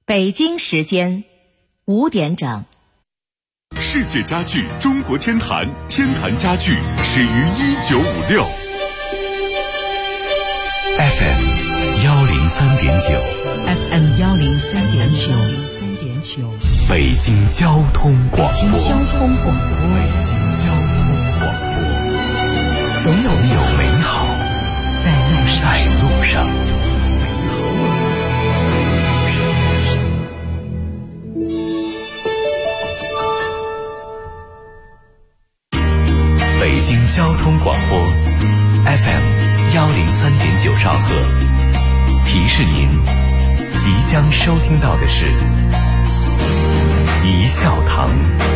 北京时间5点整。 世界家具中国天坛，天坛家具始于1956。 FM 103.9 FM 103.9， 北京交通广播。 北京交通广播。 总有美好在路上。北京交通广播 FM 103.9兆赫，提示您即将收听到的是一笑堂。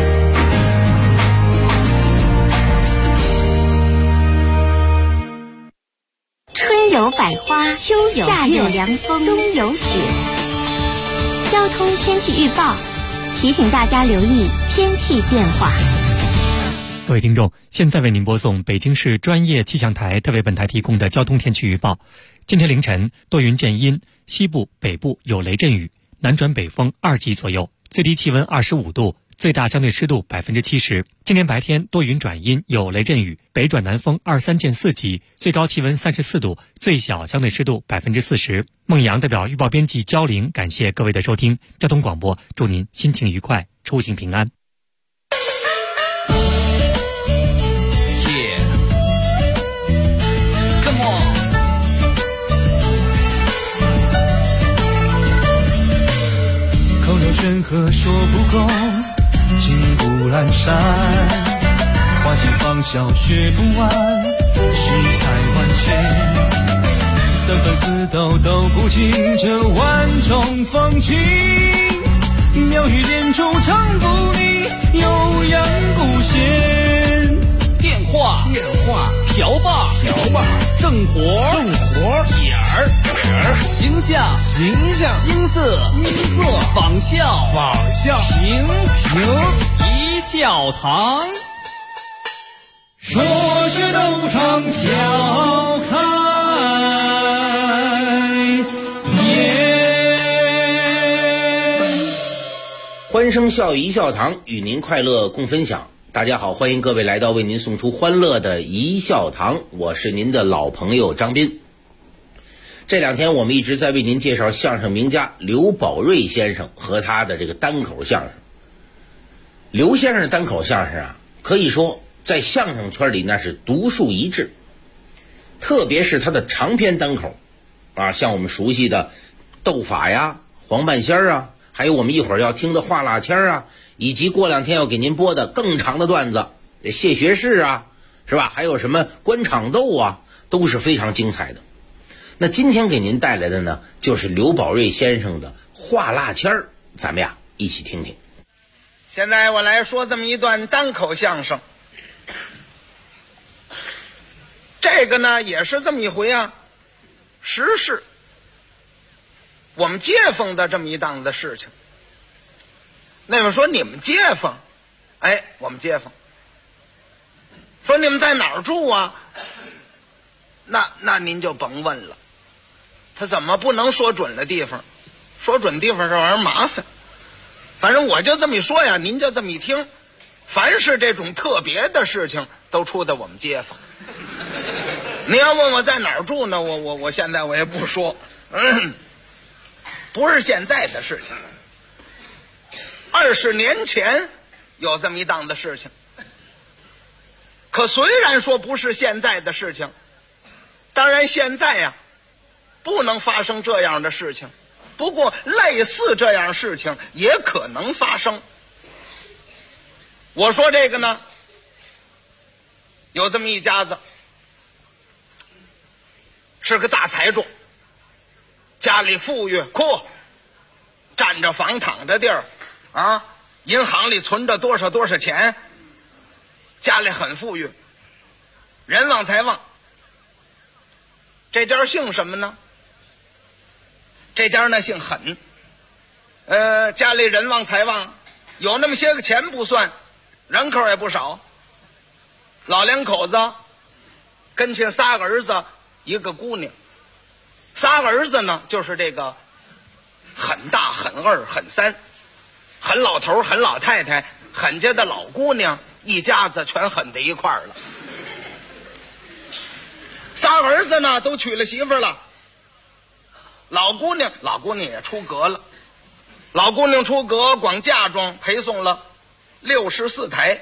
春有百花，秋有夏有凉风，冬有雪。交通天气预报提醒大家留意天气变化。 各位听众，现在为您播送北京市专业气象台特为本台提供的交通天气预报。今天凌晨多云见阴，西部、北部有雷阵雨，南转北风2级左右，最低气温25度，最大相对湿度70%。今天白天多云转阴，有雷阵雨，北转南风23见4级，最高气温34度，最小相对湿度40%。孟阳代表预报编辑焦玲，感谢各位的收听。交通广播祝您心情愉快，出行平安。 山河说不够，情不阑珊，花间芳笑学不完，世态万千，三分四斗都不尽这万种风情，妙语连珠唱不腻，悠扬不闲。 电话瓢把正活点儿形象音色仿效平一笑堂， 说学逗唱笑开颜。 欢声笑语一笑堂，与您快乐共分享。大家好，欢迎各位来到为您送出欢乐的一笑堂，我是您的老朋友张斌。这两天我们一直在为您介绍相声名家刘宝瑞先生和他的这个单口相声。刘先生的单口相声啊，可以说在相声圈里那是独树一帜，特别是他的长篇单口啊，像我们熟悉的斗法呀、黄半仙啊，还有我们一会儿要听的话蜡签啊，以及过两天要给您播的更长的段子谢学士啊，是吧？还有什么官场斗啊，都是非常精彩的。那今天给您带来的呢，就是刘宝瑞先生的话蜡签儿，咱们呀一起听听。 现在我来说这么一段单口相声，这个呢也是这么一回啊，时事我们街坊的这么一档子事情。那么说你们街坊，我们街坊说你们在哪儿住啊？那您就甭问了，他怎么不能说准了地方？说准地方这玩意儿麻烦。反正我就这么一说呀，您就这么一听，凡是这种特别的事情都出在我们街坊。你要问我在哪儿住呢，我现在我也不说，不是现在的事情。20年前有这么一档的事情，可虽然说不是现在的事情，当然现在呀不能发生这样的事情，不过类似这样事情也可能发生。我说这个呢，有这么一家子，是个大财主，家里富裕占着房躺着地儿啊，银行里存着多少钱，家里很富裕，人旺财旺。这家姓什么呢？这家呢姓狠。家里人旺财旺，有那么些个钱不算，人口也不少。老两口子跟前仨个儿子一个姑娘，仨个儿子呢就是这个很大、很二、很三，很老头、很老太太、很家的老姑娘，一家子全狠在一块儿了。仨儿子呢都娶了媳妇了，老姑娘也出阁了。老姑娘出阁，光嫁妆陪送了64台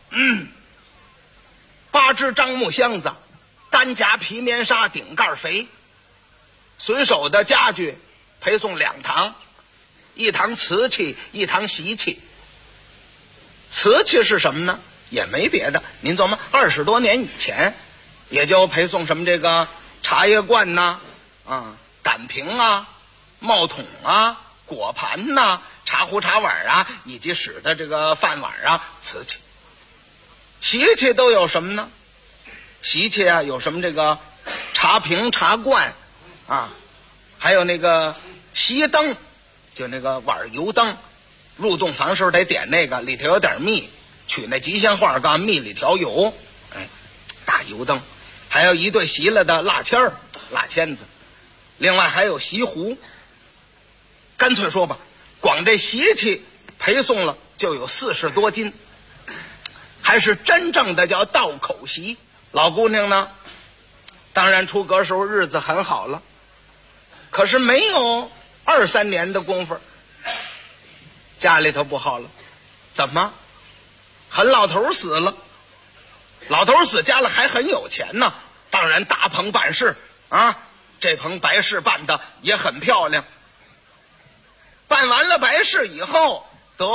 ，8只樟木箱子，单夹皮棉纱，顶盖肥。随手的家具陪送2堂，一堂瓷器，一堂习器。瓷器是什么呢？也没别的，您琢磨20多年以前，也就陪送什么这个茶叶罐呐、胆瓶啊、帽桶啊、果盘呐、茶壶茶碗啊，以及使的这个饭碗啊，瓷器。习器都有什么呢？习器啊，有什么这个茶瓶、茶罐啊，还有那个锡灯，就那个碗油灯，入洞房时候得点那个，里头有点蜜，取那吉祥话干蜜里调油，大油灯，还有一对锡了的蜡签儿、蜡签子，另外还有锡壶。干脆说吧，光这习器陪送了就有40多斤，还是真正的叫道口席。老姑娘呢，当然出阁时候日子很好了，可是没有2、3年的功夫，家里头不好了。怎么？很老头死了。老头死，家里还很有钱呢，当然大棚办事啊，这棚白事办的也很漂亮。办完了白事以后，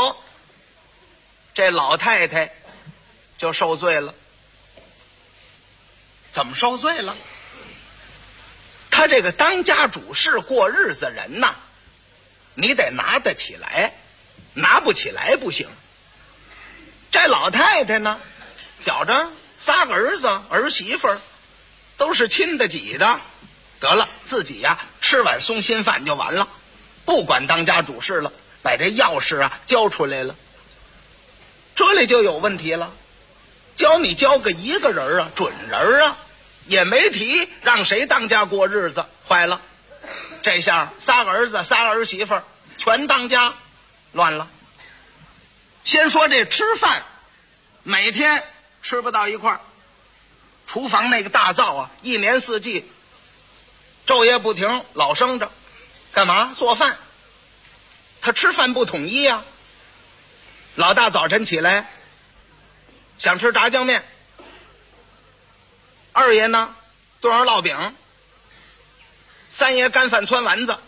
这老太太就受罪了。怎么受罪了？他这个当家主事过日子人呐，你得拿得起来，拿不起来不行。这老太太呢，觉着3个儿子儿媳妇儿都是亲的挤的，得了，自己呀吃碗松心饭就完了，不管当家主事了，把这钥匙啊交出来了。这里就有问题了，你交个1个人啊，准人啊，也没提让谁当家过日子，坏了。这下3个儿子3个儿媳妇全当家，乱了。先说这吃饭，每天吃不到一块儿，厨房那个大灶啊，一年4季昼夜不停老生着，干嘛做饭？他吃饭不统一啊。老大早晨起来想吃炸酱面，二爷呢炖上烙饼，三爷干饭汆丸子，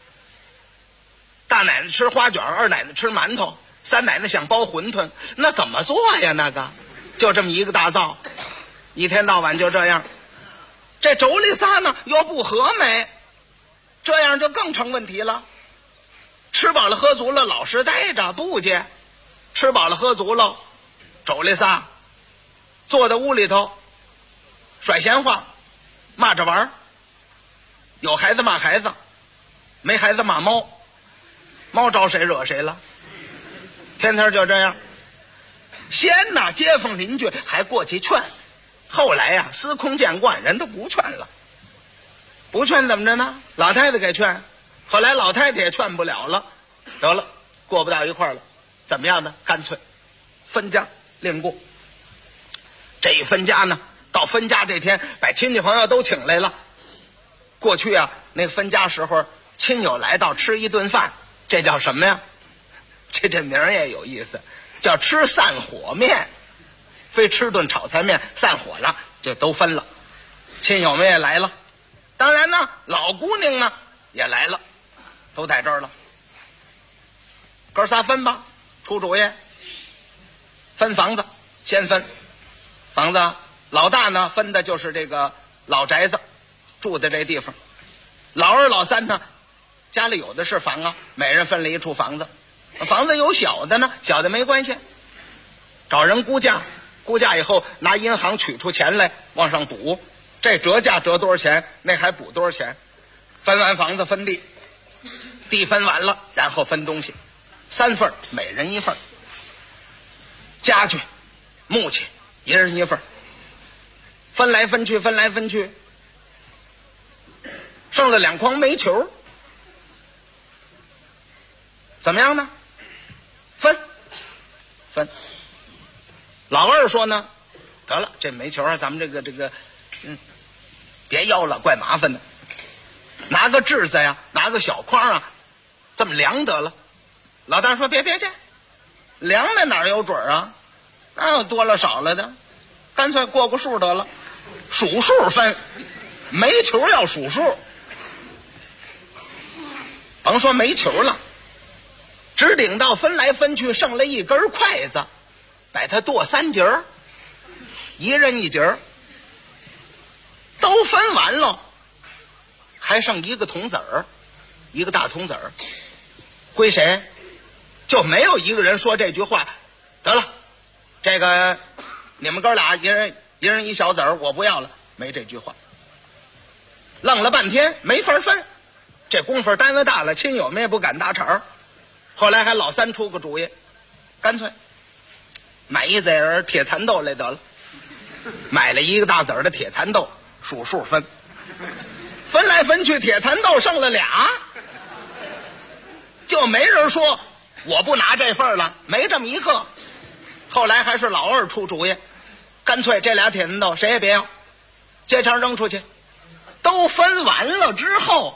大奶奶吃花卷，二奶奶吃馒头，三奶奶想包馄饨，那怎么做呀？那个就这么一个大灶，一天到晚就这样。这妯娌仨呢又不和美，这样就更成问题了。吃饱了喝足了，老实待着不去。吃饱了喝足了，妯娌仨坐在屋里头甩闲话，骂着玩儿。有孩子骂孩子，没孩子骂猫，猫招谁惹谁了？天天就这样。先呢，街坊邻居还过去劝，后来呀，司空见惯，人都不劝了。不劝怎么着呢？老太太给劝，后来老太太也劝不了了，得了，过不到一块儿了。怎么样呢？干脆分家另过。这一分家呢，到分家这天，把亲戚朋友都请来了。过去啊，那个分家时候，亲友来到吃一顿饭，这叫什么呀？这名儿也有意思，叫吃散伙面。非吃顿炒菜面散伙了，就都分了。亲友们也来了，当然呢，老姑娘呢也来了，都在这儿了。哥仨分吧，出主意。分房子，先分房子。老大呢分的就是这个老宅子，住的这地方。老二老三呢家里有的是房啊，每人分了一处房子。房子有小的呢，小的没关系，找人估价，估价以后拿银行取出钱来往上补，这折价折多少钱，那还补多少钱。分完房子分地，地分完了，然后分东西，3份，每人1份。家具木器一人1份，分来分去，分来分去，剩了2筐煤球。 怎么样呢？分。老二说呢，得了，这煤球啊，咱们这个，别要了，怪麻烦的。拿个质子呀，拿个小筐啊，这么量得了。老大说别这，量的哪有准啊？哪有多了少了的？干脆过个数得了，数数分，煤球要数数。甭说煤球了，只顶到分来分去剩了一根筷子，把它剁3节儿，一人1节儿，都分完了，还剩一个铜子儿，一个大铜子儿，归谁？就没有一个人说这句话。得了，这个你们哥俩一人一小子儿，我不要了，没这句话。愣了半天没法分，这功夫单位大了，亲友们也不敢搭茬。后来还老三出个主意，干脆买一子儿铁蚕豆来得了，买了一个大子儿的铁蚕豆，数数分，分来分去，铁蚕豆剩了俩，就没人说我不拿这份了，没这么一个。后来还是老二出主意，干脆这俩铁蚕豆谁也别要，街墙扔出去。都分完了之后，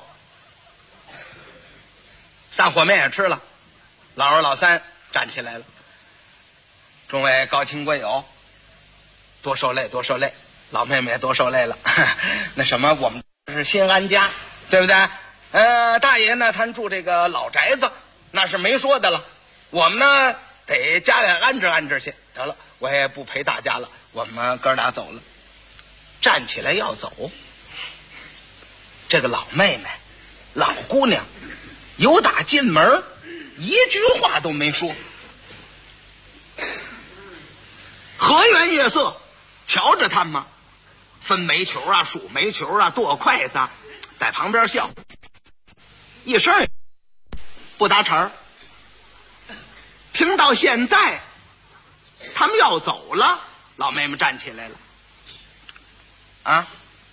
散伙面也吃了，老二老三站起来了，众位高亲贵友，多受累，老妹妹也多受累了。那什么，我们是新安家，对不对？大爷呢，他住这个老宅子，那是没说的了。我们呢，得家里安置去。得了，我也不陪大家了，我们哥俩走了。站起来要走，这个老妹妹、老姑娘，由打进门一句话都没说。和颜悦色，瞧着他们分煤球啊、数煤球啊、剁筷子啊，在旁边笑，一声也不搭茬。听到现在他们要走了，老妹妹站起来了。啊，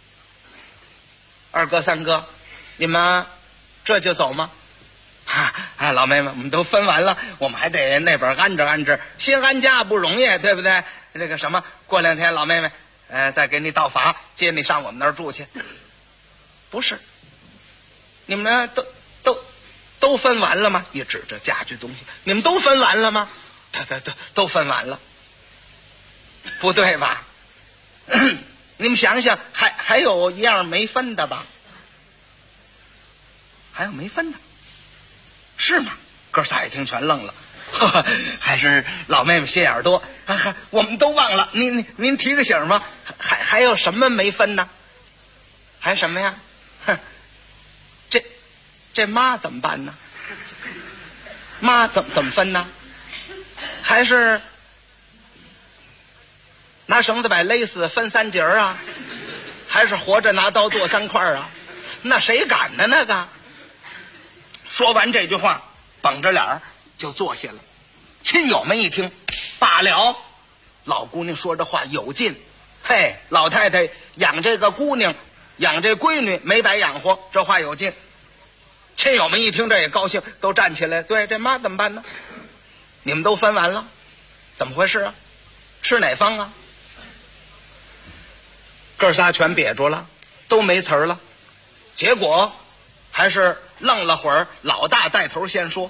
二哥三哥，你们这就走吗？老妹妹，我们都分完了，我们还得那边安置，新安家不容易，对不对？那个什么，过2天老妹妹再给你到法，接你上我们那儿住去。不是，你们都分完了吗？一指着家具东西，你们都分完了吗？都分完了。不对吧？你们想想，还有一样没分的吧？还有没分的，是吗？哥仨一听全愣了。还是老妹妹心眼多，我们都忘了。您提个醒吗？还有什么没分呢？还什么呀？这妈怎么办呢？妈怎么分呢？还是拿绳子把勒死分3节啊？还是活着拿刀剁3块啊？那谁敢呢？那个说完这句话，绷着脸就坐下了。亲友们一听，罢了，老姑娘说这话有劲。嘿，老太太养这个姑娘，养这闺女没白养活，这话有劲。亲友们一听这也高兴，都站起来。对，这妈怎么办呢？你们都分完了，怎么回事啊？吃哪方啊？哥仨全瘪住了，都没词儿了。结果还是愣了会儿，老大带头先说：“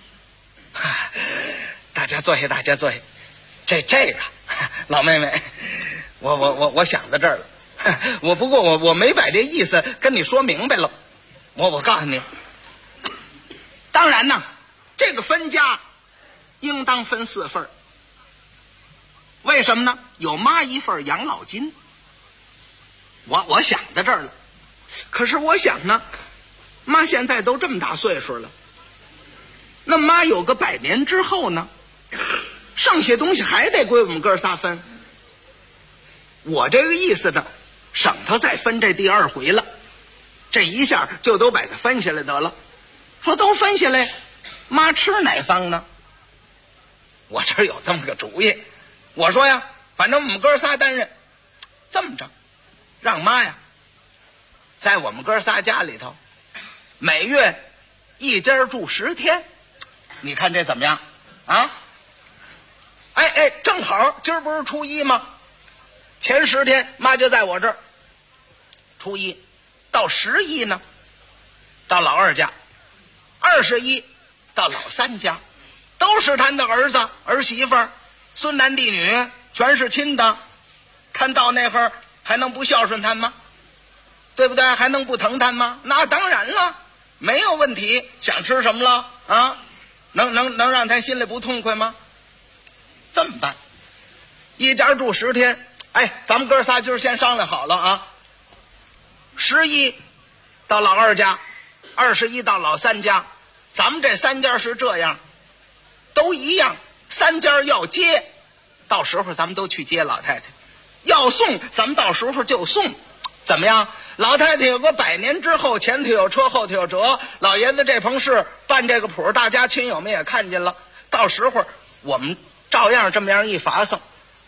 大家坐下，大家坐下。这个，老妹妹，我想到这儿了。不过我没把这意思跟你说明白了。我告诉你，当然呢，这个分家应当分4份。为什么呢？有妈1份养老金。我想到这儿了。可是我想呢，妈现在都这么大岁数了，那妈有个100年之后呢，剩下东西还得归我们哥仨分。我这个意思呢，省得再分这第2回了，这一下就都把它分下来得了。说都分下来，妈吃哪方呢？我这儿有这么个主意。我说呀，反正我们哥仨担任，这么着，让妈呀在我们哥仨家里头，每月一家住10天， 你看这怎么样啊？哎，正好今儿不是初一吗？前10天妈就在我这儿，初一到11呢，到老二家，21到老三家，都是他的儿子儿媳妇儿，孙男弟女，全是亲的。看到那会儿还能不孝顺他吗？对不对？还能不疼他吗？那当然了，没有问题。想吃什么了啊？能让他心里不痛快吗？这么办，一家住10天。哎，咱们哥仨今儿先商量好了啊，11到老二家，21到老三家，咱们这3家是这样，都一样，3家要接，到时候咱们都去接老太太；要送，咱们到时候就送，怎么样？老太太有个100年之后，前头有车，后头有辙。老爷子这棚事办这个谱，大家亲友们也看见了，到时候我们照样这么样一发送。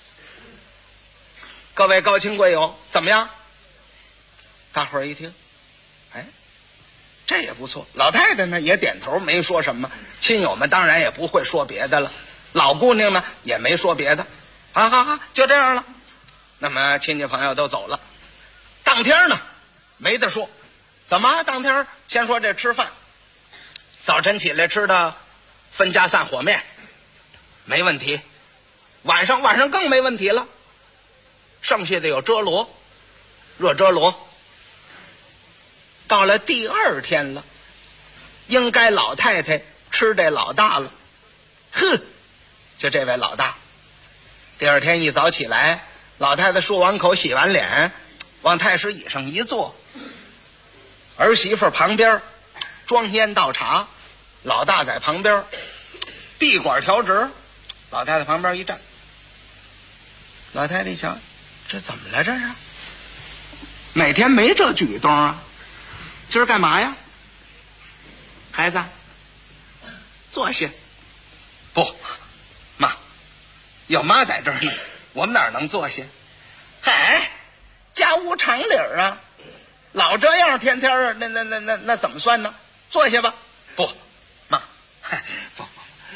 各位高亲贵友，怎么样？大伙儿一听，哎，这也不错。老太太呢也点头，没说什么。亲友们当然也不会说别的了，老姑娘呢也没说别的。好，就这样了。那么亲戚朋友都走了，当天呢没得说。怎么当天先说这吃饭，早晨起来吃的分家散伙面，没问题。晚上更没问题了。剩下的有遮罗，热遮罗。到了第2天了，应该老太太吃这老大了。就这位老大。第2天一早起来，老太太漱完口，洗完脸，往太师椅上一坐，儿媳妇旁边装烟倒茶，老大在旁边闭管调直，老太太旁边一站。老太太一想，这怎么了？这是每天没这举动啊，今儿干嘛呀？孩子，坐下。不，妈，有妈在这儿呢，我们哪能坐下？嗨，家务常理啊，老这样天天那怎么算呢？坐下吧。不，妈，不，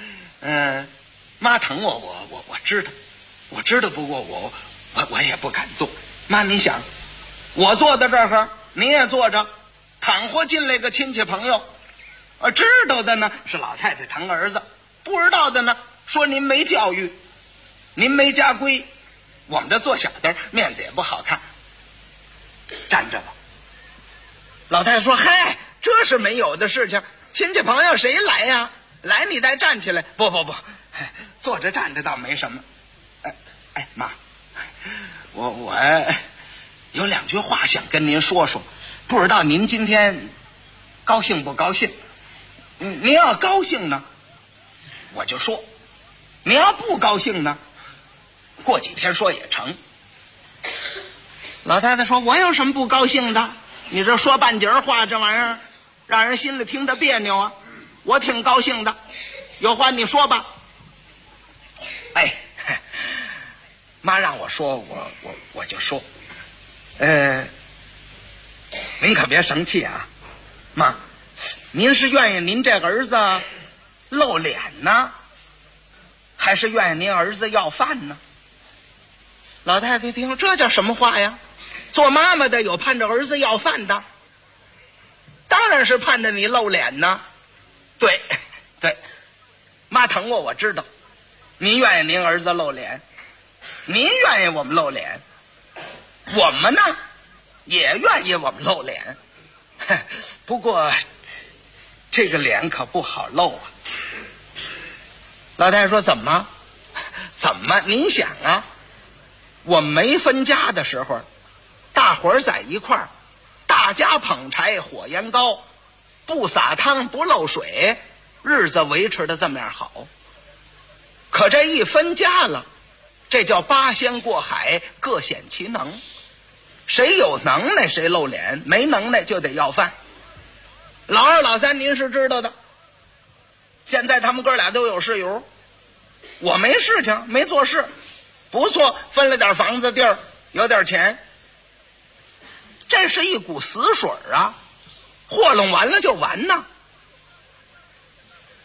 妈疼我知道，我知道，不过我也不敢坐。妈，你想，我坐在这儿，您也坐着，倘或进来个亲戚朋友，知道的呢是老太太疼儿子，不知道的呢说您没教育，您没家规，我们这做小的面子也不好看。站着吧。老太太说：“嗨，这是没有的事情，亲戚朋友谁来呀？来你再站起来。不，坐着站着倒没什么。妈，我有2句话想跟您说说，不知道您今天高兴不高兴？您要高兴呢，我就说；您要不高兴呢，过几天说也成。”老太太说：“我有什么不高兴的？你这说半截话，这玩意儿让人心里听着别扭啊！我挺高兴的，有话你说吧。”妈让我说，我就说。您可别生气啊，妈，您是愿意您这个儿子露脸呢，还是愿意您儿子要饭呢？老太太听，这叫什么话呀？做妈妈的有盼着儿子要饭的，当然是盼着你露脸呢。对，妈疼我知道，您愿意您儿子露脸，您愿意我们露脸，我们呢也愿意我们露脸，不过这个脸可不好露啊。老太太说：“怎么？您想啊，我没分家的时候，大伙儿在一块儿，大家捧柴火焰高，不撒汤不漏水，日子维持的这么样好。可这一分家了，这叫八仙过海，各显其能。谁有能耐谁露脸，没能耐就得要饭。老二老三您是知道的，现在他们哥俩都有事由，我没事情，没做事，不错，分了点房子地儿，有点钱。这是一股死水啊，和弄完了就完呐。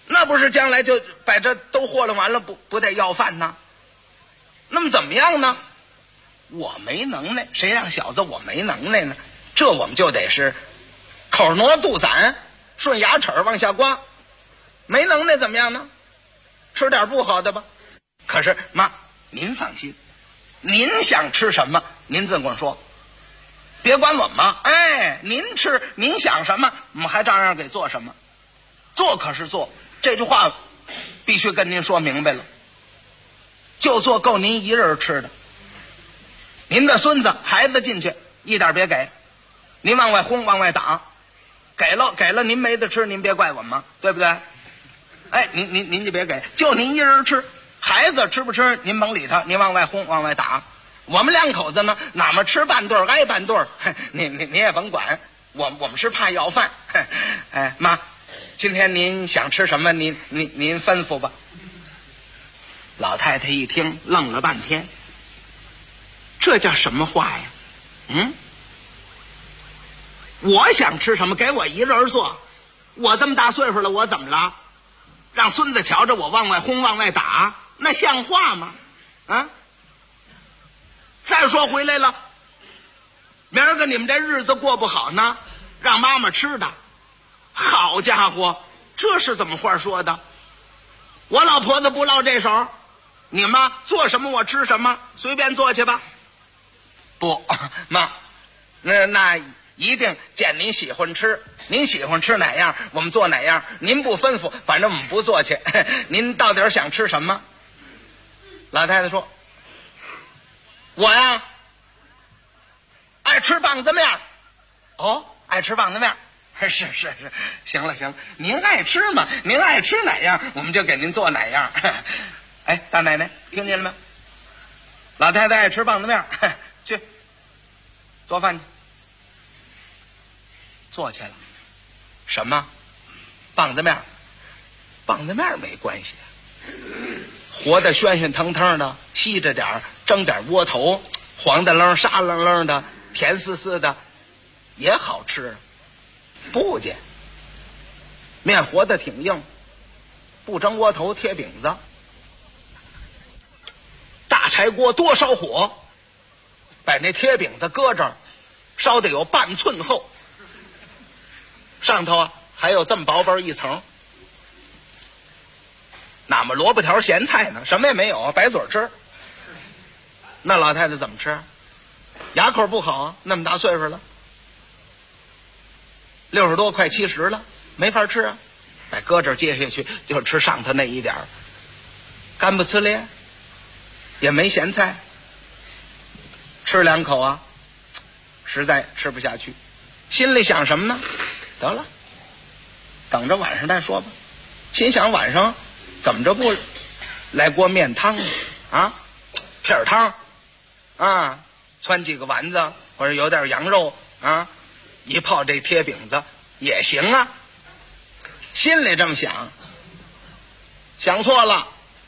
那不是将来就把这都和弄完了，不得要饭呢？那么怎么样呢？我没能耐，谁让小子我没能耐呢？这我们就得是口挪肚攒，顺牙齿往下刮。没能耐怎么样呢？吃点不好的吧。可是妈，您放心，您想吃什么您自管说，别管我妈。哎，您吃您想什么我们还照样给做什么。做可是做，这句话必须跟您说明白了，就做够您一人吃的。您的孙子孩子进去一点别给，您往外轰往外打，给了您没得吃，您别怪我们，对不对？哎，您就别给，就您一人吃，孩子吃不吃您甭理他，您往外轰往外打。我们两口子呢，哪么吃半顿挨半顿，您也甭管，我们是怕要饭。哎，妈，今天您想吃什么您吩咐吧。老太太一听愣了半天，这叫什么话呀？我想吃什么给我一人做，我这么大岁数了，我怎么了？让孙子瞧着我往外轰往外打，那像话吗？啊！再说回来了，明儿个你们这日子过不好呢，让妈妈吃的。好家伙，这是怎么话说的？我老婆子不落这手，你妈做什么我吃什么，随便做去吧。不，妈，那一定见您喜欢吃，您喜欢吃哪样我们做哪样，您不吩咐反正我们不做去。您到底想吃什么？老太太说，我呀爱吃棒子面。哦，爱吃棒子面，是，行了，您爱吃嘛，您爱吃哪样我们就给您做哪样。哎，大奶奶听见了没？老太太爱吃棒子面，去做饭去。做去了。什么？棒子面？棒子面没关系，活的喧喧腾腾的，吸着点蒸点窝头，黄的愣沙愣愣的，甜丝丝的，也好吃。不去，面活的挺硬，不蒸窝头贴饼子，大柴锅多烧火，把那贴饼子搁这儿，烧得有半寸厚，上头还有这么薄薄一层，哪么萝卜条咸菜呢？什么也没有，白嘴吃。那老太太怎么吃？牙口不好啊，那么大岁数了，60多快70了，没法吃啊。再搁这儿接下去就吃上头那一点儿，干不呲咧，也没咸菜，吃2口啊，实在吃不下去，心里想什么呢？得了，等着晚上再说吧。心想晚上怎么着不来锅面汤啊，片汤啊，汆几个丸子或者有点羊肉啊，一泡这贴饼子也行啊。心里这么想，想错了。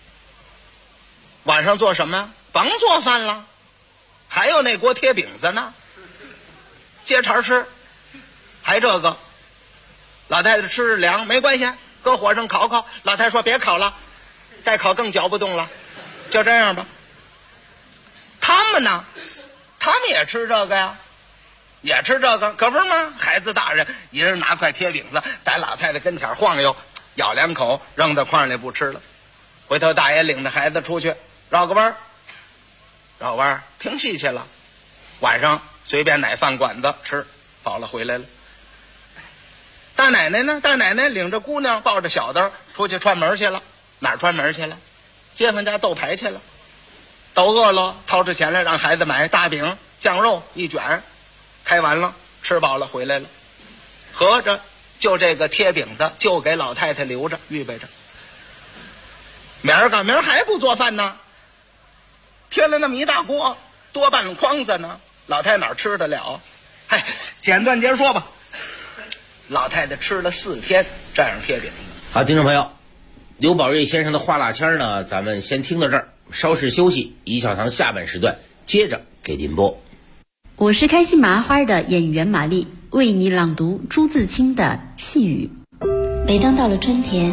晚上做什么呀？甭做饭了，还有那锅贴饼子呢，接茬吃。还这个老太太吃凉没关系，搁火上烤烤。老太太说别烤了，再烤更嚼不动了，就这样吧。他们呢，他们也吃这个呀，也吃这个，可不是吗？孩子大人一人拿块贴饼子在老太太跟前晃悠，咬2口扔到筐里不吃了。回头大爷领着孩子出去绕个弯，绕弯听戏去了。晚上随便哪饭馆子吃饱了回来了。大奶奶呢？大奶奶领着姑娘抱着小的出去串门去了。哪儿串门去了？街坊家斗牌去了。都饿了，掏出钱来让孩子买大饼酱肉一卷，开完了吃饱了回来了。合着就这个贴饼子就给老太太留着预备着。明儿还不做饭呢，贴了那么一大锅，多半筐子呢，老太太哪吃得了？嗨，简短截说吧，老太太吃了4天这样贴饼。 好，听众朋友，刘宝瑞先生的话剌腔呢，咱们先听到这儿，稍事休息，一小堂下半时段接着给您播。 我是开心麻花的演员玛丽，为你朗读朱自清的《细雨》。每当到了春天，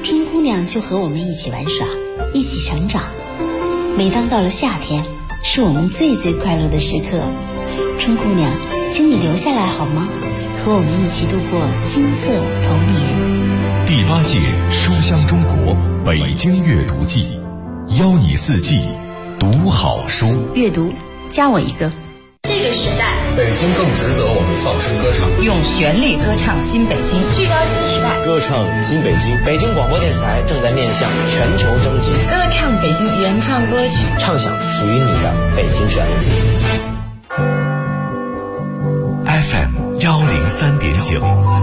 春姑娘就和我们一起玩耍，一起成长。每当到了夏天，是我们最快乐的时刻。春姑娘，请你留下来好吗？和我们一起度过金色童年。 第8届书香中国北京阅读季，邀你四季读好书。 阅读，加我一个。 这个时代， 北京更值得我们放声歌唱， 用旋律歌唱新北京，聚焦新时代， 歌唱新北京。北京广播电视台正在面向全球征集， 歌唱北京原创歌曲， 唱响属于你的北京旋律。 FM 103.9，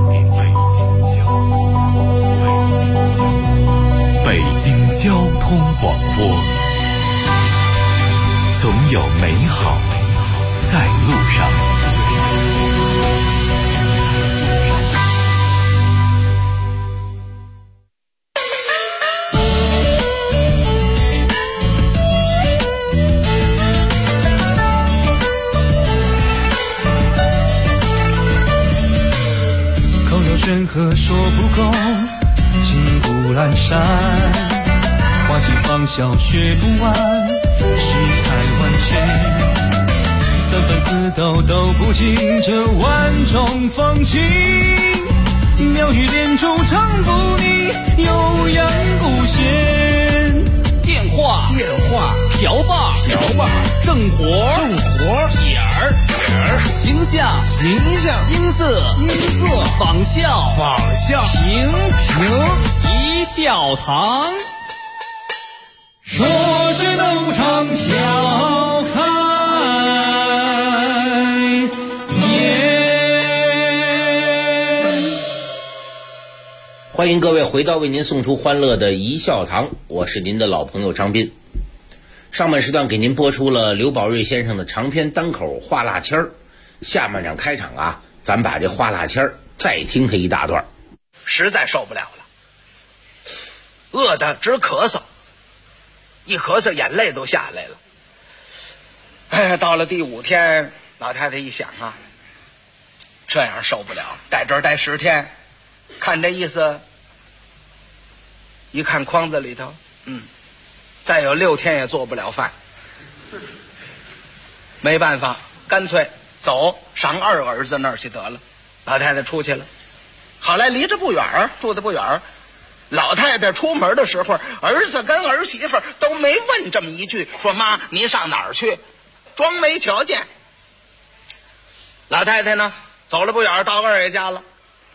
北京交通广播，总有美好在路上。 口有悬河说不够，金不阑珊，花期芳笑学不完，世态万千。三分四斗都不尽这万种风情，妙语连珠唱不腻，悠扬不闲。 电话瓢把正活点儿形象音色仿效平一笑堂。 说是斗场笑看欢迎各位回到为您送出欢乐的一笑堂，我是您的老朋友张斌。上半时段给您播出了刘宝瑞先生的长篇单口画蜡签儿，下半场开场啊，咱把这画蜡签儿再听他一大段。 实在受不了了，饿得直咳嗽，一咳嗽眼泪都下来了。哎，到了第5天，老太太一想啊，这样受不了，在这儿待10天，看这意思，一看筐子里头，再有6天也做不了饭，没办法，干脆走上二儿子那儿去得了。老太太出去了，好来离着不远儿，住的不远儿。老太太出门的时候，儿子跟儿媳妇都没问这么一句，说妈您上哪儿去，装没瞧见。老太太呢走了不远到二爷家了，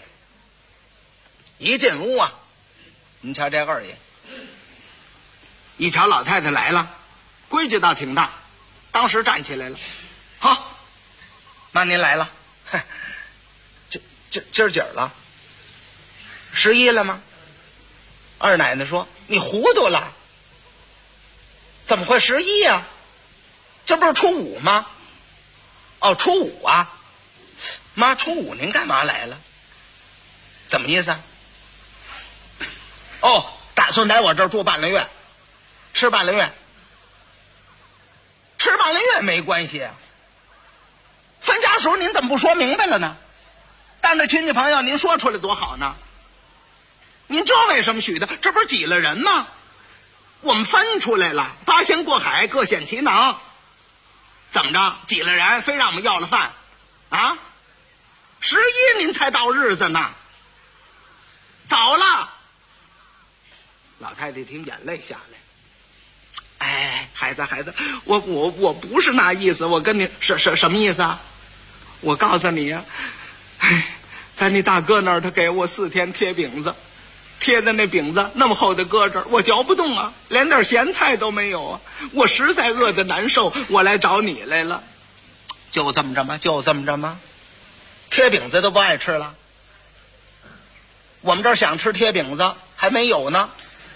一进屋啊，你瞧这二爷一瞧老太太来了，规矩倒挺大，当时站起来了，好，妈您来了，今儿几儿了？11了吗？二奶奶说你糊涂了，怎么会11呀？这不是初5吗？哦，初5啊，妈初5您干嘛来了？怎么意思啊？哦，打算来我这儿住半个月，吃半个月。吃半个月没关系啊，分家时候您怎么不说明白了呢？当着亲戚朋友您说出来多好呢。您这为什么许的？这不是挤了人吗？我们分出来了，8仙过海，各显其能。怎么着？挤了人，非让我们要了饭啊？11您才到日子呢，早了。老太太听眼泪下来，哎，孩子，我不是那意思，我跟你什么意思啊？我告诉你呀，在你大哥那儿，他给我4天贴饼子。贴的那饼子那么厚的搁这儿，我嚼不动啊，连点咸菜都没有啊，我实在饿得难受，我来找你来了。就这么着吗？贴饼子都不爱吃了？我们这儿想吃贴饼子还没有呢。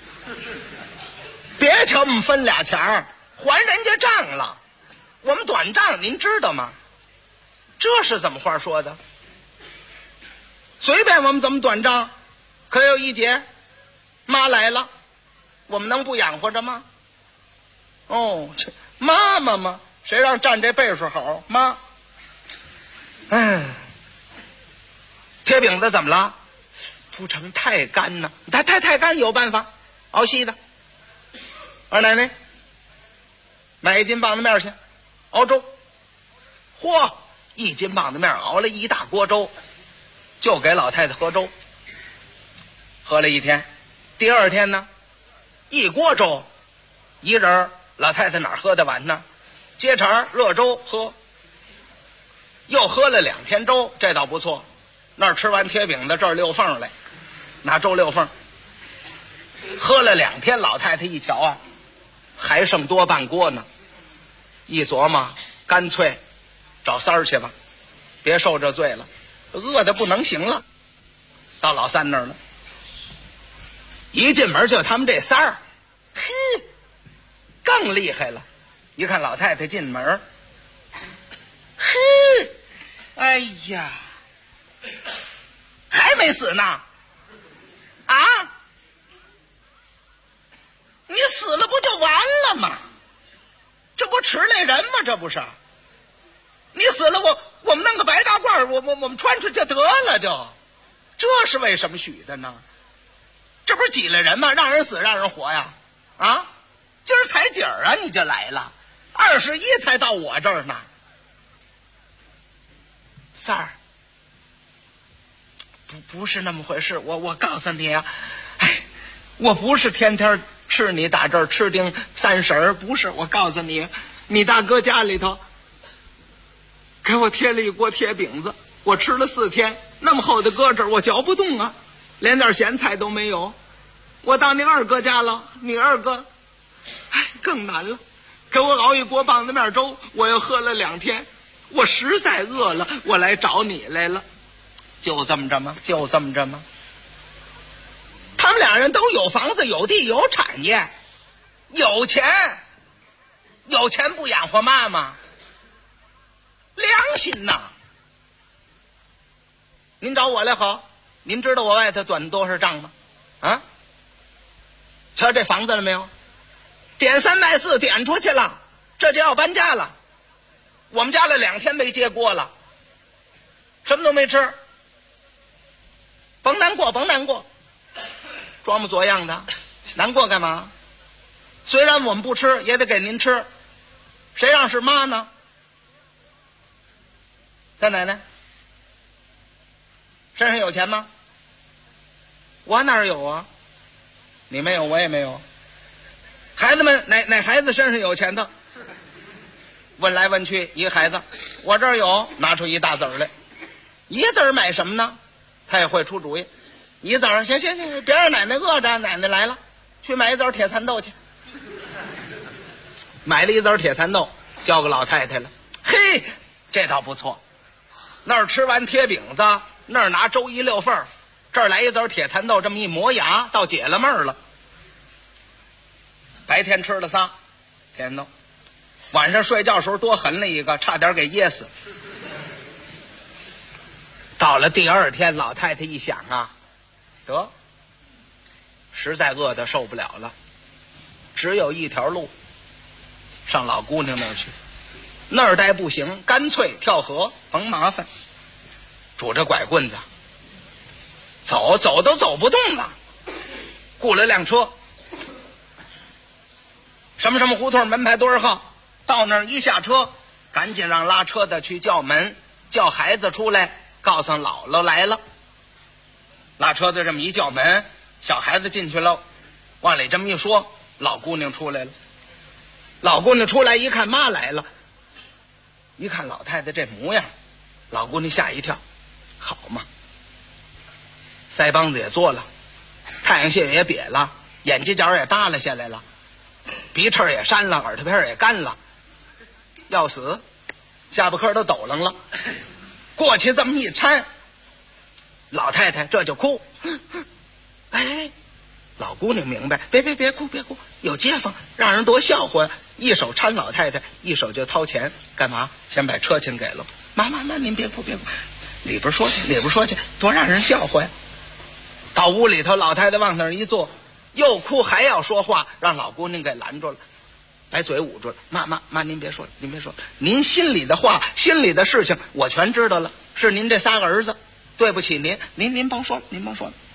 别瞧我们分俩钱儿，还人家账了，我们短账，您知道吗？这是怎么话说的？随便我们怎么短账，可有一节，妈来了，我们能不养活着吗？哦，这妈妈嘛，谁让占这倍数好？妈，贴饼子怎么了？ 不成，太干呢，太干有办法，熬稀的。二奶奶，买1斤棒子面去，熬粥。嚯，1斤棒子面熬了1大锅粥，就给老太太喝粥。喝了1天，第2天呢，1锅粥，1人，老太太哪喝得完呢？接茬热粥喝。又喝了2天粥，这倒不错。那儿吃完贴饼子，这儿溜缝来，拿粥溜缝。喝了2天，老太太一瞧啊，还剩多半锅呢。一琢磨，干脆找三儿去吧，别受这罪了，饿得不能行了。到老三那儿了，一进门就他们这仨儿，嘿，更厉害了。一看老太太进门，嘿，哎呀，还没死呢！啊，你死了不就完了吗？这不迟来人吗？这不是？你死了，我们弄个白大褂，我们穿出去就得了就。这是为什么许的呢？这不是挤了人吗？让人死让人活呀！啊，今儿才几儿啊你就来了，21才到我这儿呢。三儿，不是那么回事，我告诉你啊，哎，我不是天天吃你打这儿吃丁30，不是，我告诉你，你大哥家里头给我贴了1锅贴饼子，我吃了4天，那么厚的搁这儿，我嚼不动啊，连点咸菜都没有。我到你二哥家了，你二哥，哎，更难了，给我熬1锅棒子面粥，我又喝了2天，我实在饿了，我来找你来了。就这么着吗？就这么着吗？他们2人都有房子有地有产业，有钱，有钱不养活妈妈，良心呐！您找我来好，您知道我外头短多少账吗？啊，瞧这房子了没有？点3卖4，点出去了，这就要搬家了。我们家了2天没接锅了，什么都没吃。甭难过，甭难过，装模作样的，难过干嘛？虽然我们不吃，也得给您吃，谁让是妈呢？三奶奶身上有钱吗？我哪儿有啊？你没有，我也没有。孩子们哪孩子身上有钱的？问来问去，一个孩子，我这儿有，拿出1大子来。1子买什么呢？他也会出主意。1子行，别让奶奶饿着，奶奶来了，去买1子铁蚕豆去。买了1子铁蚕豆，交给老太太了。嘿，这倒不错。那儿吃完贴饼子，那儿拿粥一溜缝，这儿来1子铁蚕豆，这么一磨牙，倒解了闷儿了。白天吃了仨铁蚕豆，晚上睡觉时候多狠了一个，差点给噎死。到了第2天，老太太一想啊，得，实在饿得受不了了，只有一条路，上老姑娘那儿去。那儿待不行，干脆跳河，甭麻烦。拄着拐棍子，走都走不动了。雇了辆车，什么什么胡同门牌多少号，到那儿一下车，赶紧让拉车的去叫门，叫孩子出来，告诉姥姥来了。拉车的这么一叫门，小孩子进去了，往里这么一说，老姑娘出来了。老姑娘出来一看妈来了，一看老太太这模样，老姑娘吓一跳，好嘛，腮帮子也做了，太阳穴也瘪了，眼犄角也耷拉下来了，鼻翅也扇了，耳朵片也干了，要死，下巴颏都抖楞了。过去这么一搀，老太太这就哭。哎，老姑娘明白，别哭，有街坊，让人多笑话。一手搀老太太，一手就掏钱，干嘛？先把车钱给了。妈，您别哭，里边说去，多让人笑话呀。到屋里头，老太太往那儿一坐，又哭还要说话，让老姑娘给拦住了，把嘴捂住了。妈，您别说了，您心里的话，心里的事情我全知道了，是您这3个儿子，对不起您甭说了，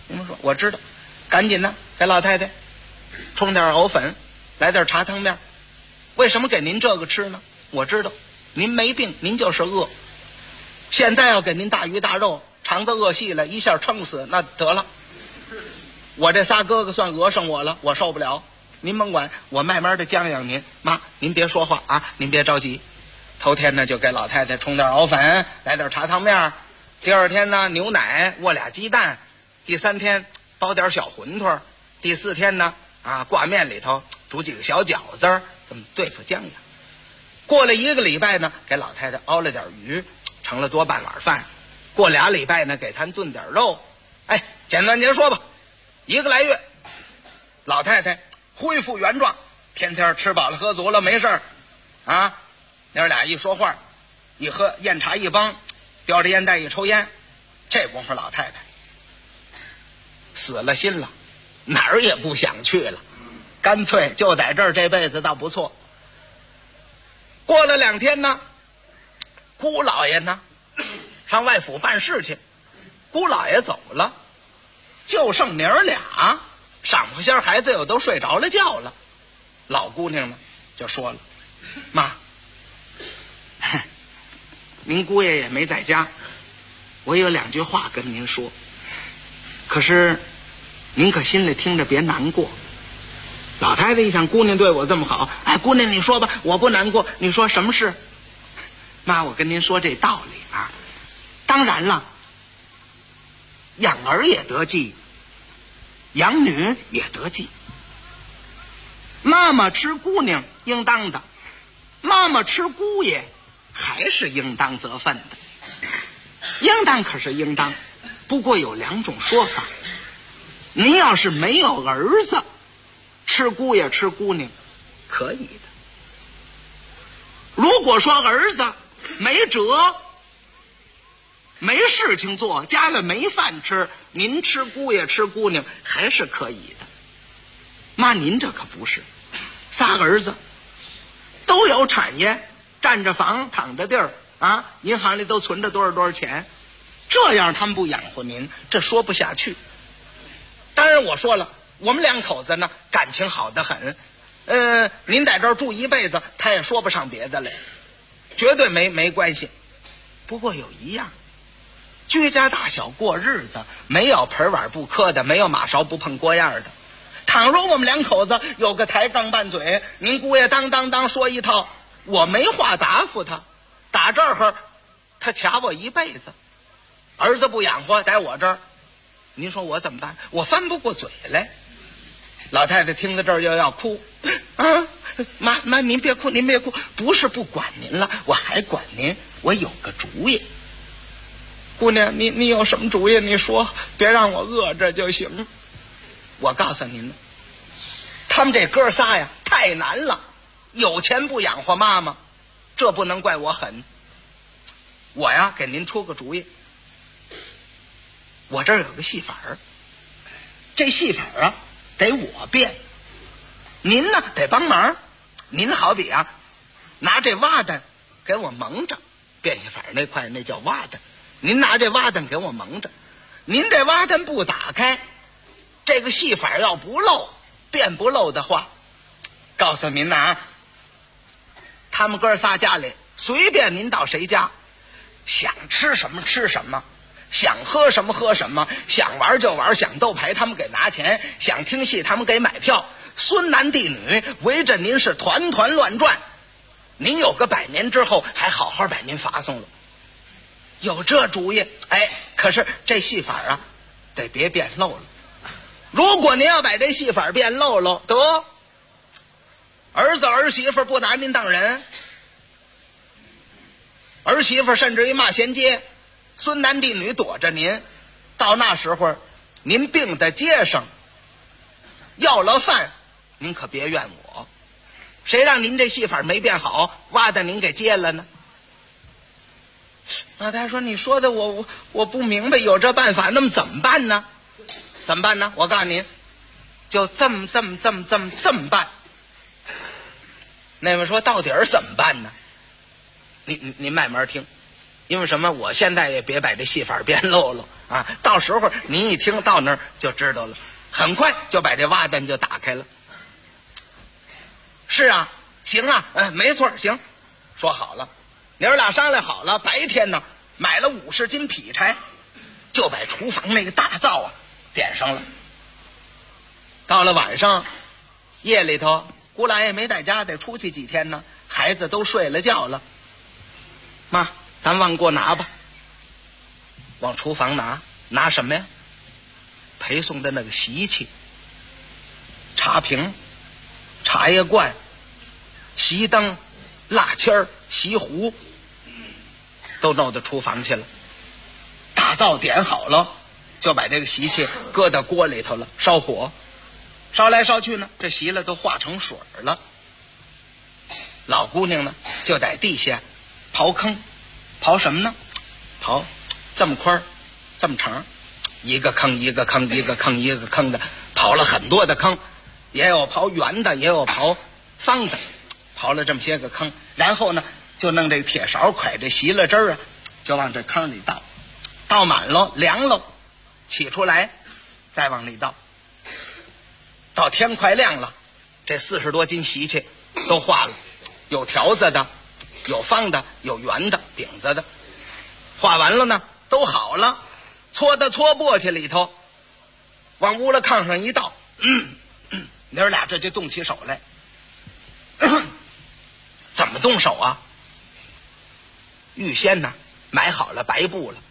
你们说我知道，赶紧呢给老太太冲点藕粉，来点茶汤面。为什么给您这个吃呢？我知道您没病，您就是饿。现在要给您大鱼大肉，肠子饿细了，一下撑死，那得了。我这仨哥哥算讹上我了，我受不了。您甭管，我慢慢的将养您。妈，您别说话啊，您别着急。头天呢就给老太太冲点藕粉，来点茶汤面。第二天呢牛奶卧俩鸡蛋。第三天包点小馄饨。第四天呢挂面里头煮几个小饺子，这么对付将养。过了1个礼拜呢，给老太太熬了点鱼，成了多半碗饭。过2礼拜呢，给她炖点肉。哎，简短截说吧，1个来月，老太太恢复原状，天天吃饱了喝足了，没事儿啊。娘俩一说话，一喝烟茶一帮，叼着烟袋一抽烟，这功夫老太太死了心了，哪儿也不想去了，干脆就在这儿，这辈子倒不错。过了2天呢，姑老爷呢上外府办事去，姑老爷走了，就剩娘儿俩，上铺仙孩子又都睡着了觉了。老姑娘呢就说了：“妈，您姑爷也没在家，我有2句话跟您说，可是您可心里听着别难过。”老太太一想，姑娘对我这么好，哎，姑娘你说吧，我不难过，你说什么事？妈，我跟您说这道理啊，当然了，养儿也得计，养女也得计。妈妈吃姑娘应当的，妈妈吃姑爷还是应当责分的。应当可是应当，不过有2种说法。您要是没有儿子，吃姑爷吃姑娘可以的。如果说儿子没辙，没事情做，家里没饭吃，您吃姑爷吃姑娘还是可以的。妈，您这可不是，3儿子都有产业，占着房，躺着地儿啊，银行里都存着多少钱，这样他们不养活您，这说不下去。当然我说了，我们2口子呢感情好得很，您在这儿住一辈子，他也说不上别的来，绝对没关系。不过有一样，居家大小过日子，没有盆碗不磕的，没有马勺不碰锅沿的。倘若我们2口子有个抬杠拌嘴，您姑爷当说一套，我没话答复他，打这儿他掐我一辈子。儿子不养活，在我这儿，您说我怎么办？我翻不过嘴来。老太太听到这儿又要哭啊！妈，您别哭，您别哭，不是不管您了，我还管您，我有个主意。姑娘，你有什么主意？你说，别让我饿着就行。我告诉您，他们这哥仨呀太难了，有钱不养活妈妈，这不能怪我狠。我呀给您出个主意，我这儿有个戏法儿，这戏法儿啊得我变，您呢得帮忙。您好比啊拿这袜子给我蒙着，变戏法儿那块那叫袜子，您拿这袜子给我蒙着，您这袜子不打开，这个戏法要不漏，变不漏的话，告诉您啊，他们哥仨家里随便您到谁家，想吃什么吃什么，想喝什么喝什么，想玩就玩，想斗牌他们给拿钱，想听戏他们给买票，孙男弟女围着您是团团乱转，您有个100年之后还好好把您发送了。有这主意，哎，可是这戏法啊得别变漏了。如果您要把这戏法变漏了，得儿子儿媳妇不拿您当人，儿媳妇甚至于骂衔接，孙男弟女躲着您，到那时候您病在街上要了饭，您可别怨我，谁让您这戏法没变好，挖的您给接了呢？老太太说，你说的我不明白，有这办法，那么怎么办呢？怎么办呢？我告诉您，就这么办。那位说到底儿怎么办呢？您慢慢听。 因为什么？我现在也别把这戏法编漏了啊！到时候您一听到那儿就知道了，很快就把这挖单就打开了。是啊，行啊，没错，行，说好了，娘儿俩商量好了，白天呢买了50斤劈柴，就把厨房那个大灶啊点上了。到了晚上，夜里头，姑姥爷没在家，得出去几天呢，孩子都睡了觉了。妈，咱往过拿吧。往厨房拿什么呀？陪送的那个洗衣器、茶瓶、茶叶罐、席灯、蜡签、锡壶，都弄到厨房去了。大灶点好了，就把这个洗衣器搁到锅里头了，烧火，烧来烧去呢，这席了都化成水了。老姑娘呢，就在地下刨坑，刨什么呢？刨这么宽这么长，一个坑一个坑一个坑一个坑的，刨了很多的坑，也有刨圆的，也有刨方的，刨了这么些个坑，然后呢就弄这个铁勺蒯这席了汁儿啊，就往这坑里倒，倒满了凉了，起出来再往里倒，到天快亮了，这40多斤席去都化了，有条子的，有方的，有圆的，饼子的，化完了呢都好了，搓到搓簸箕里头，往屋了炕上一倒，娘儿俩这就动起手来。怎么动手啊？预先呢买好了白布了，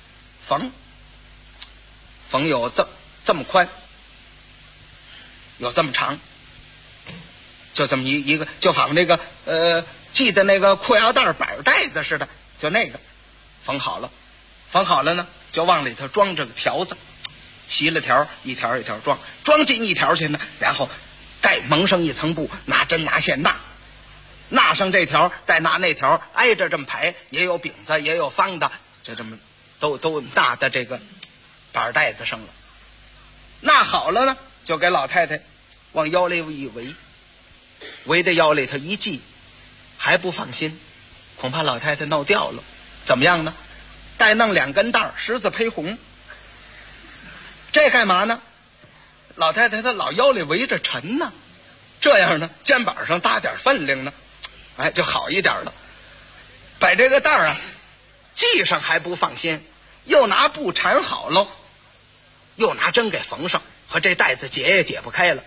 缝有这么宽，有这么长，就这么一个，就仿那个系的那个裤腰带板带子似的，就那个缝好了。缝好了呢，就往里头装这个条子，席了条，一条一条装进一条去呢，然后再蒙上一层布，拿针拿线纳上这条，再拿那条，挨着这么排，也有饼子，也有方的，就这么都纳到这个板带子上了。纳好了呢，就给老太太往腰里一围在腰里头一系，还不放心，恐怕老太太弄掉了，怎么样呢？再弄2根带十字胚红，这干嘛呢？老太太她老腰里围着沉呢，这样呢肩膀上搭点分量呢，就好一点了。把这个带啊系上还不放心，又拿布缠好了，又拿针给缝上，和这带子解也解不开了。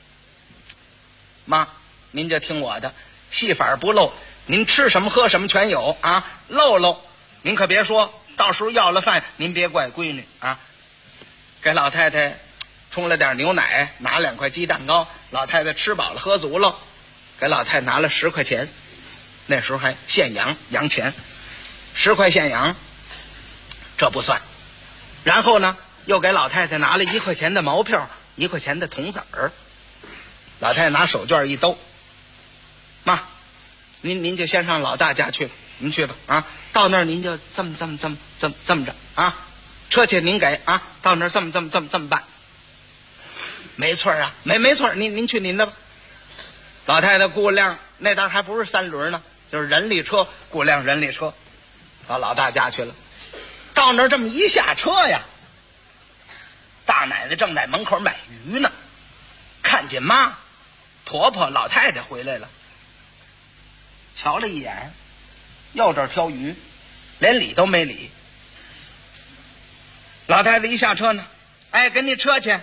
妈，您就听我的，戏法不漏，您吃什么喝什么全有啊，漏您可别说，到时候要了饭您别怪闺女啊。给老太太冲了点牛奶，拿2块鸡蛋糕，老太太吃饱了喝足了，给老太太拿了10块钱，那时候还现洋钱，10块现洋，这不算。然后呢又给老太太拿了1块钱的毛票，1块钱的铜子儿。老太太拿手绢一兜，妈，您就先上老大家去，您去吧啊，到那儿您就这么着啊，车钱您给啊，到那儿这么办。没错啊，没错，您去您的吧。老太太雇辆那当还不是3轮呢，就是人力车，雇辆人力车到老大家去了。到那儿这么一下车呀，大奶奶正在门口买鱼呢，看见妈婆婆老太太回来了，瞧了一眼，又这儿挑鱼，连理都没理。老太太一下车呢，给你车去。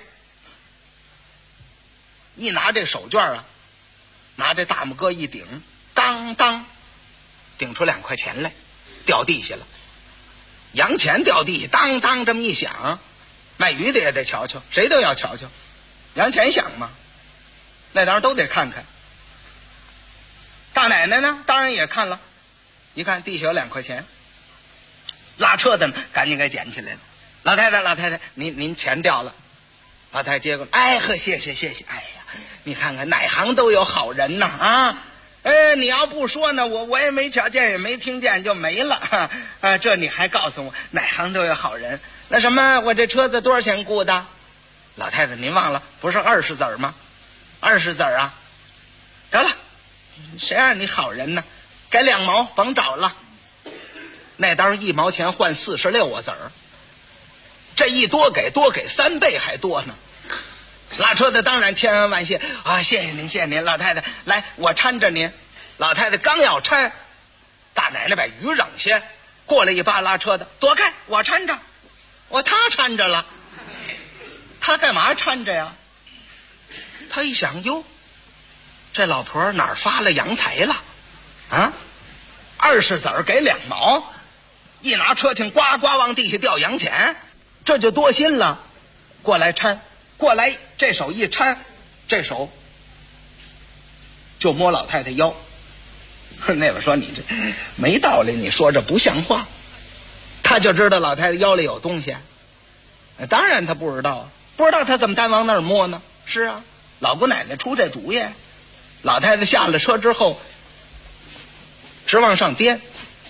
一拿这手绢啊，拿这大拇哥一顶，当当顶出2块钱来，掉地下了。洋钱掉地下，当当这么一响，卖鱼的也得瞧瞧，谁都要瞧瞧，洋钱响嘛，那当然都得看看。大奶奶呢当然也看了，一看地下有2块钱，拉车的呢赶紧给捡起来了。老太太您钱掉了。老太太接过来，谢谢，哎呀，你看看哪行都有好人呐啊！你要不说呢，我也没瞧见，也没听见，就没了啊！这你还告诉我哪行都有好人？那什么，我这车子多少钱雇的？老太太您忘了，不是20子吗？20子啊！得了，谁让你好人呢？给2毛，甭找了。 那当1毛钱换46个子儿，这一多给3倍还多呢。拉车的当然千恩万谢啊，谢谢您谢谢您，老太太来我搀着您。老太太刚要搀，大奶奶把鱼扔下，过来一把拉车的，躲开，我搀着，他搀着了，他干嘛搀着呀？他一想，哟，这老婆哪儿发了洋财了啊？20子儿给2毛，一拿车磬呱呱往地下掉洋钱，这就多心了，过来搀，过来这手一搀，这手就摸老太太腰。那边说你这没道理，你说这不像话。他就知道老太太腰里有东西，当然他不知道，不知道他怎么单往那儿摸呢？是啊，老姑奶奶出这主意。老太太下了车之后，直往上颠，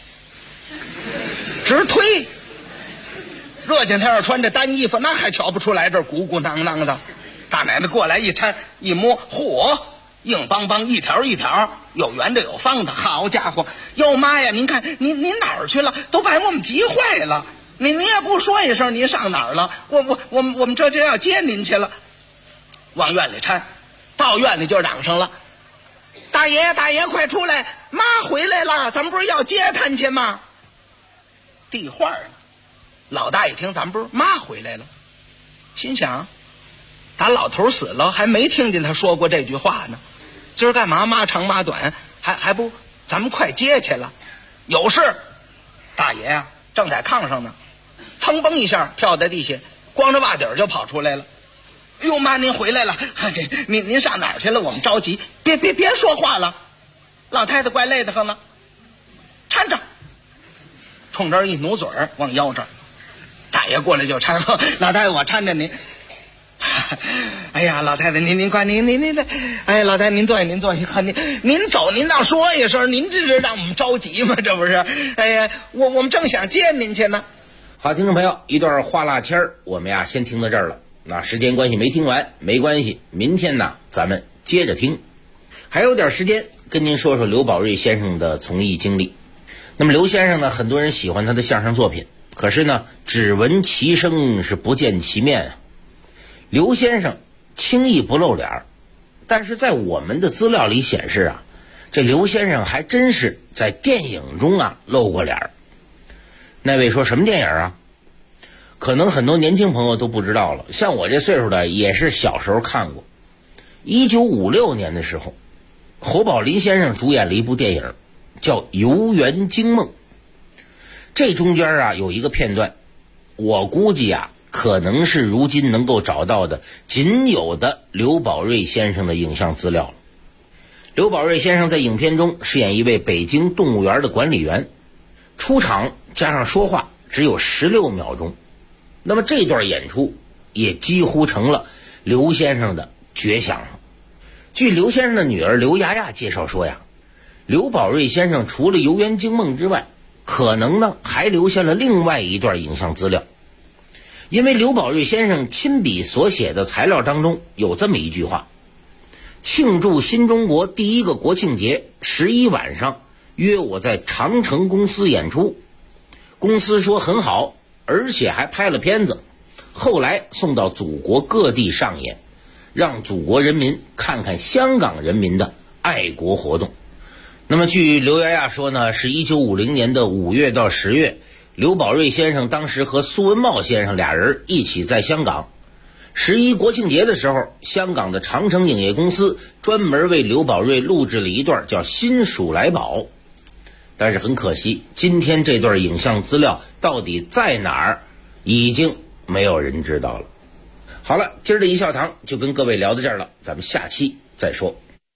直推。热天天要穿着单衣服，那还瞧不出来这鼓鼓囊囊的。大奶奶过来一搀一摸，嚯，硬邦邦，一条一条，有圆的有方的。好家伙，哟妈呀，您看您哪儿去了？都把我们急坏了。您也不说一声，您上哪儿了？我们这就要接您去了。往院里搀，到院里就嚷上了：大爷快出来，妈回来了，咱们不是要接她去吗？递话呢。老大一听咱们不是妈回来了，心想打老头死了还没听见他说过这句话呢，今儿干嘛妈长妈短，还不咱们快接去了。有事。大爷啊正在炕上呢，噌蹦一下跳在地下，光着袜底就跑出来了。哎呦妈，您回来了，您上哪儿去了？我们着急。别说话了，老太太怪累得很了，搀着，冲这儿一努嘴儿往腰这儿。大爷过来就搀，老太太我搀着您。哎呀，老太太您快您哎，老太太您坐下，快您走，您倒说一声，您这是让我们着急吗？这不是？哎呀，我们正想接您去呢。 好，听众朋友，一段话蜡签儿，我们先听到这儿了。那时间关系没听完，没关系，明天呢咱们接着听。还有点时间，跟您说说刘宝瑞先生的从艺经历。那么刘先生呢，很多人喜欢他的相声作品，可是呢，只闻其声是不见其面啊。刘先生轻易不露脸，但是在我们的资料里显示啊，这刘先生还真是在电影中露过脸。那位说什么电影啊？可能很多年轻朋友都不知道了，像我这岁数的也是小时候看过。1956年的时候，侯宝林先生主演了一部电影叫《游园惊梦》。这中间有一个片段，我估计可能是如今能够找到的仅有的刘宝瑞先生的影像资料了。刘宝瑞先生在影片中饰演一位北京动物园的管理员，出场加上说话只有16秒钟。那么这段演出也几乎成了刘先生的绝响了。据刘先生的女儿刘雅雅介绍说刘宝瑞先生除了《游园惊梦》之外，可能呢还留下了另外一段影像资料。因为刘宝瑞先生亲笔所写的材料当中有这么一句话：庆祝新中国第一个国庆节11晚上约我在长城公司演出，公司说很好，而且还拍了片子，后来送到祖国各地上演，让祖国人民看看香港人民的爱国活动。那么据刘雅雅说呢，是1950年的5月到10月，刘宝瑞先生当时和苏文茂先生俩人一起在香港。11国庆节的时候，香港的长城影业公司专门为刘宝瑞录制了一段叫《新鼠来宝》。但是很可惜，今天这段影像资料到底在哪儿，已经没有人知道了。好了，今儿的一笑堂就跟各位聊到这儿了，咱们下期再说。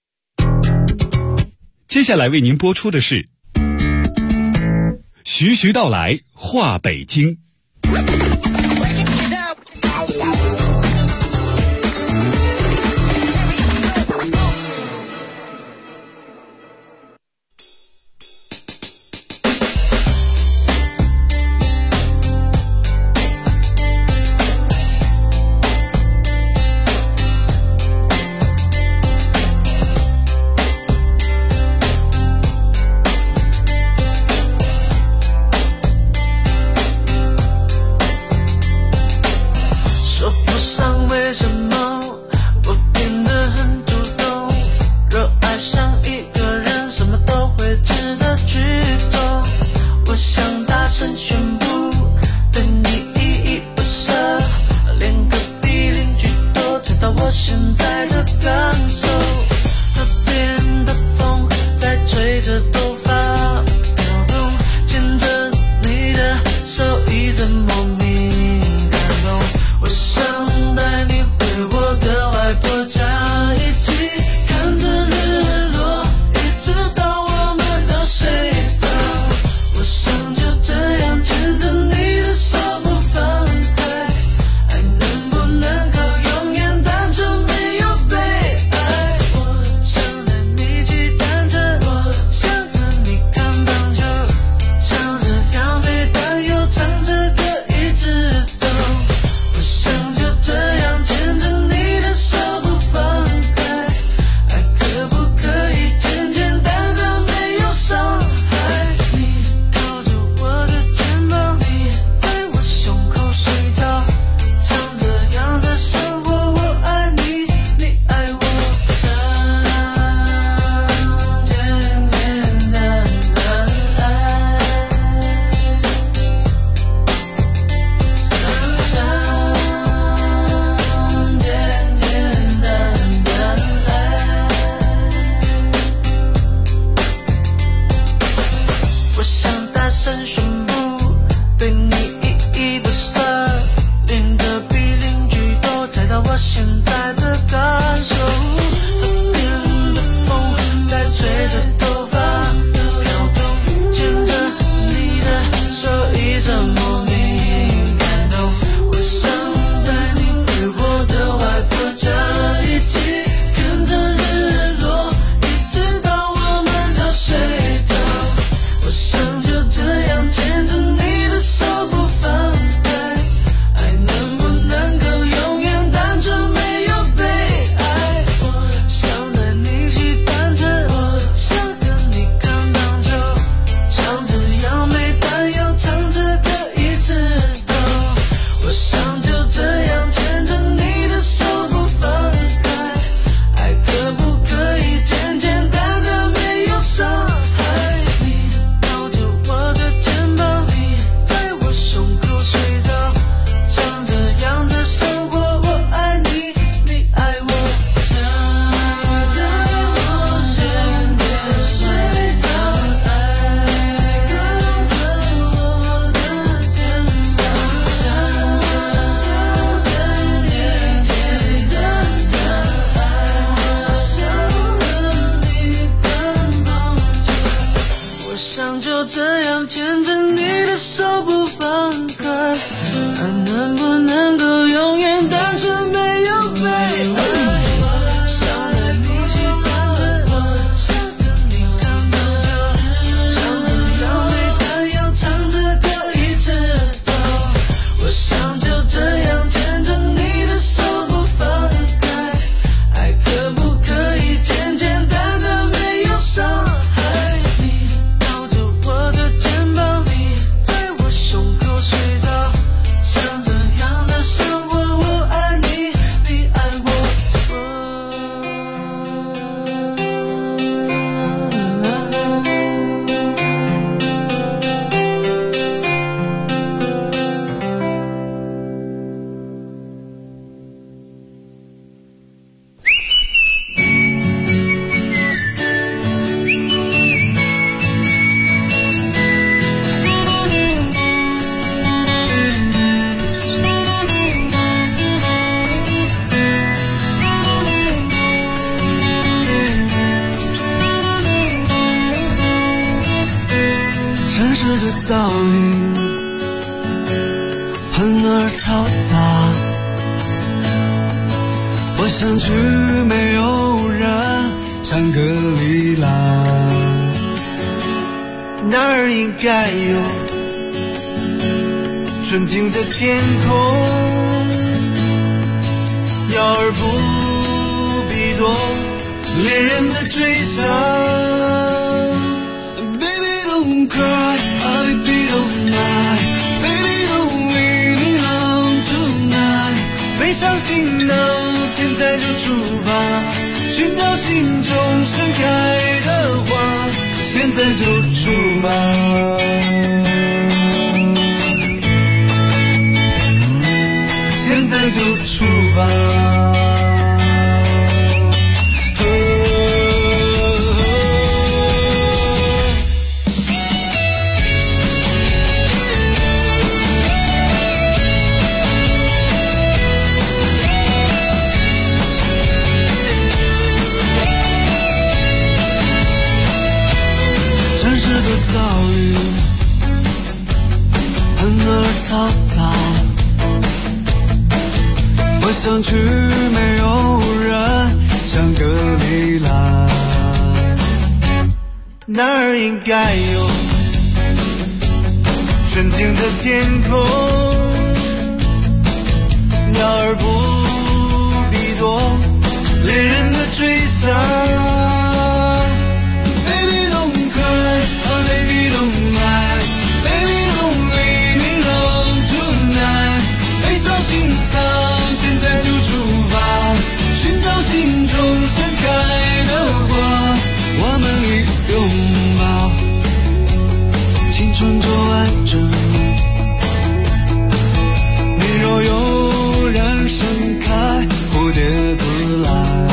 接下来为您播出的是徐徐道来话北京。 我现在的感受。河边的风在吹着头发飘动，牵着你的手一直莫名感动。我想带你回我的外婆家，一起看着日落，一直到我们都睡着。我想就这样牵着你的手不放开，爱能不能够永远单纯没有被爱。我想带你骑单车，我想跟你看棒球，唱着杨梅但又唱着歌一直走。我想就这样牵着你的手不放开，爱可不可以简简单单没有伤害。你抱着我的肩膀，你在我胸口睡着，像这样的生活，我爱你，你爱我。想在我身边睡着，爱靠着我的肩膀，想跟你简单讲，我想和你看棒球。我想就这样牵着你的手不放开，爱能不能够永远单纯没有被爱。想带你去单车，想跟你看棒球，唱着杨梅但又唱着歌一直走。我想就这样牵着你的手不放开，爱可不可以简简单单没有伤害。你抱着我的肩膀，你在我胸口睡着，像这样的生活，我爱你，你爱我。城市的噪音很而嘈杂，我想去没有人，香格里拉，那儿应该有纯净的天空，鸟儿不必多，恋人的追想。Don't cry, oh baby don't lie, baby don't leave me alone tonight。 背上行囊，现在就出发，寻找心中盛开的花，现在就出发。现在就出发。城市的噪音很而嘈杂，我想去没有人，香格里拉，那儿应该有纯净的天空，鸟儿不必多，恋人的追想。Baby don't cry, oh baby don't lie, baby don't leave me alone tonight。 背上行囊，现在就出发，寻找心中盛开的花，我们一拥抱，青春就完整。你若有人盛开，蝴蝶自来。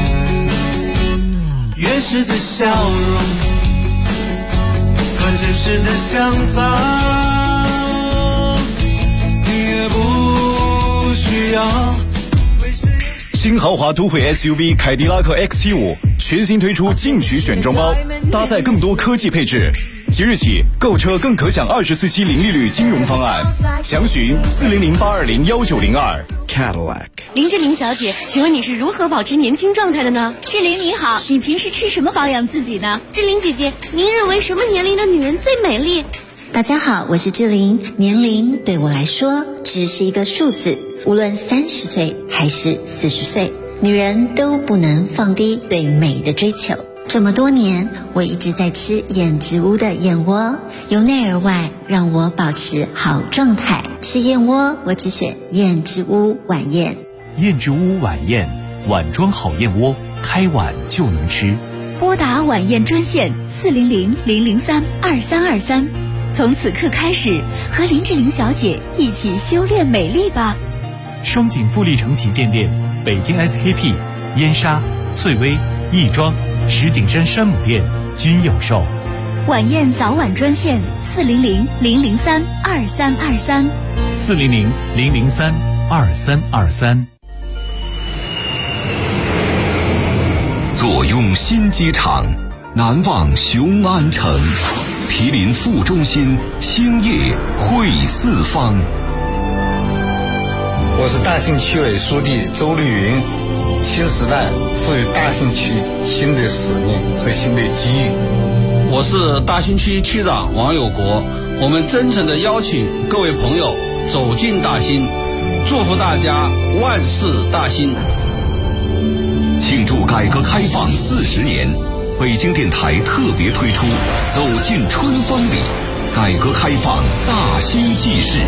原始的笑容和真实的想法，你也不需要。 新豪华都会 SUV 凯迪拉克 XT5 全新推出进取选装包，搭载更多科技配置。即日起购车更可享24期零利率金融方案，详询400-820-1902。 Cadillac。 林志玲小姐，请问你是如何保持年轻状态的呢？ 志玲你好，你平时吃什么保养自己呢？ 志玲姐姐，您认为什么年龄的女人最美丽？ 大家好，我是志玲。年龄对我来说只是一个数字，无论30岁还是40岁，女人都不能放低对美的追求。这么多年，我一直在吃燕之屋的燕窝，由内而外让我保持好状态。吃燕窝，我只选燕之屋晚宴。 燕之屋晚宴，碗装好燕窝，开碗就能吃。 拨打晚宴专线400-003-2323，从此刻开始，和林志玲小姐一起修炼美丽吧。 双井富力城旗舰店、北京 SKP、燕莎、翠微、亦庄、石景山山姆店均有售。 晚宴早晚专线400-003-2323， 400-003-2323。 坐拥新机场，难忘雄安城，毗邻副中心，兴业汇四方。 我是大兴区委书记周绿云。新时代赋予大兴区新的使命和新的机遇。 我是大兴区区长王有国，我们真诚地邀请各位朋友走进大兴，祝福大家万事大兴。 庆祝改革开放40年，北京电台特别推出走进春风里，改革开放大兴纪事。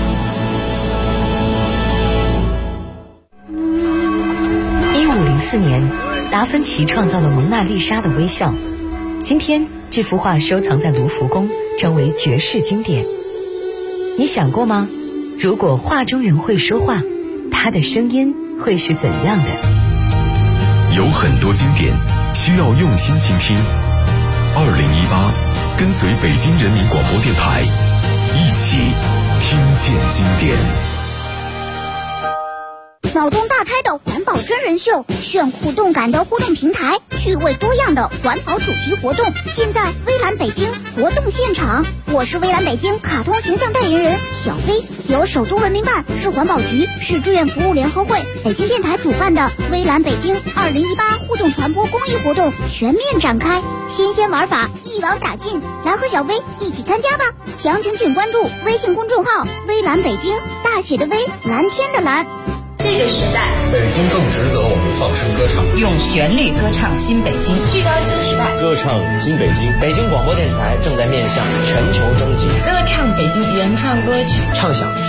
1504年，达芬奇创造了蒙娜丽莎的微笑。今天，这幅画收藏在卢浮宫，成为绝世经典。你想过吗？如果画中人会说话，他的声音会是怎样的？ 有很多经典需要用心倾听。2018，跟随北京人民广播电台，一起听见经典。 脑洞大开的环保真人秀，炫酷动感的互动平台，趣味多样的环保主题活动，现在微蓝北京活动现场。我是微蓝北京卡通形象代言人小飞，由首都文明办、市环保局、市志愿服务联合会、北京电台主办的微蓝北京2018互动传播公益活动全面展开，新鲜玩法一网打尽，来和小飞一起参加吧！详情请关注微信公众号微蓝北京，大写的微，蓝天的蓝。 这个时代， 北京更值得我们放声歌唱， 用旋律歌唱新北京，聚焦新时代， 歌唱新北京。北京广播电视台正在面向全球征集， 歌唱北京原创歌曲， 唱响